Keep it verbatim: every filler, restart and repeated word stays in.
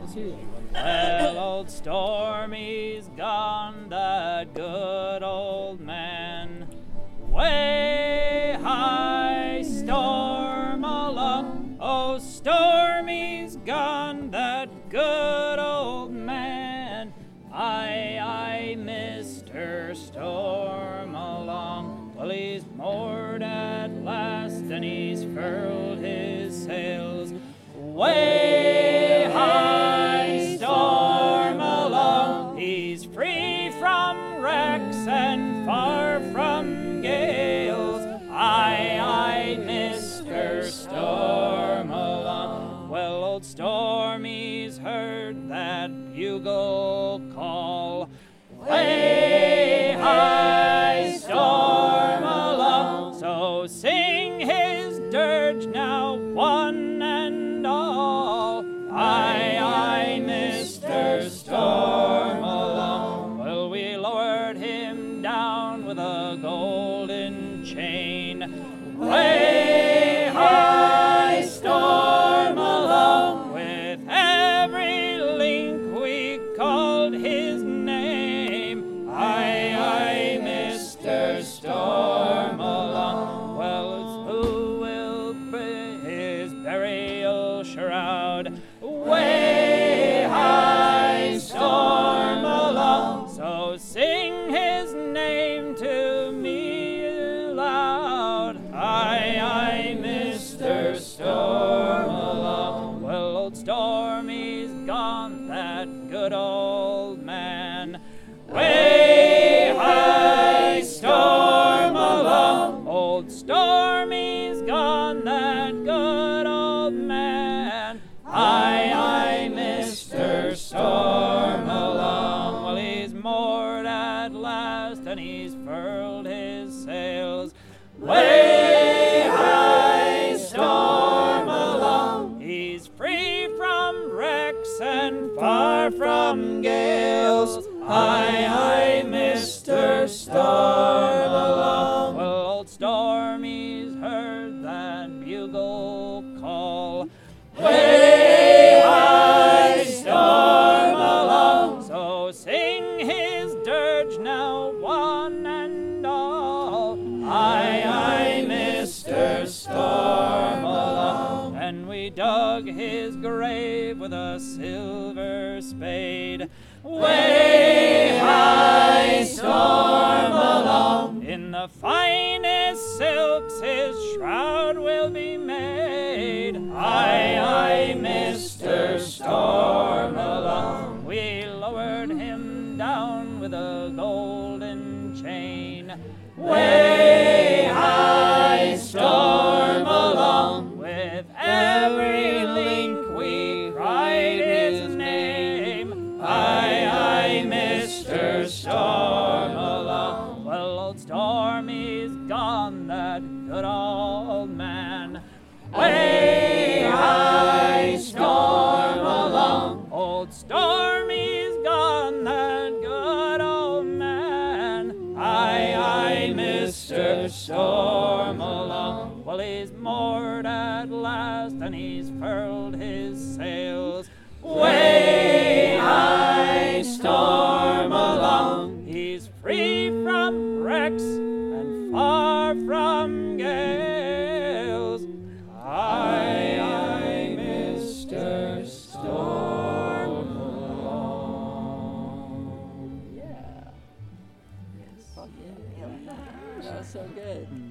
Well, old Stormy's gone, that good old man. Way high storm along. Oh, Stormy's gone, that good old man. Aye, aye, Mister Storm along. Well, he's moored at last, and he's furled his sails. Way high storm along. He's free from wrecks and far from gales. Aye, aye, Mister Storm along. Well, old Stormy's heard that bugle call. Way high storm along. So sing his dirge now, one and all. Aye, aye, Mister Storm along. Well, we lowered him down with a golden chain. Way high storm along. With every link we called his name. Aye, aye, Mister Storm along. Well, it's who will bring his burial shroud. Way high storm along. So sing his name to me loud. Aye, aye, Mister Storm along. Well, old Stormy's gone, that good old man. Way high storm along. Old Stormy's gone, that good old man. Aye, aye, Mister Storm along. Well, he's moored at last, and he's furled his sails. Way high storm along. He's free from wrecks and far from gales. Aye, aye, Mister Storm along. Well, old Stormy's heard that bugle call. Way high storm along. So sing his dirge now, one and all. Aye, aye, Mister Storm along. And we dug his grave with a silver spade. Way high storm along. In the finest silks his shroud will be made. Aye, aye, Mister Storm along. We lowered him down with a golden chain. Way high storm along. With every link we cried his name. Aye, aye, Mister Storm along. Well, old Stormy's gone, that good old man. Way high storm along. Old Stormy's gone, that good old man. Aye, aye, Mister Storm along. Well, he's moored at last, and he's furled his sails. Way high storm along. He's free from wrecks and far from gales. Aye, aye, Mister Storm along. Yeah. Fuck yeah. That's so good.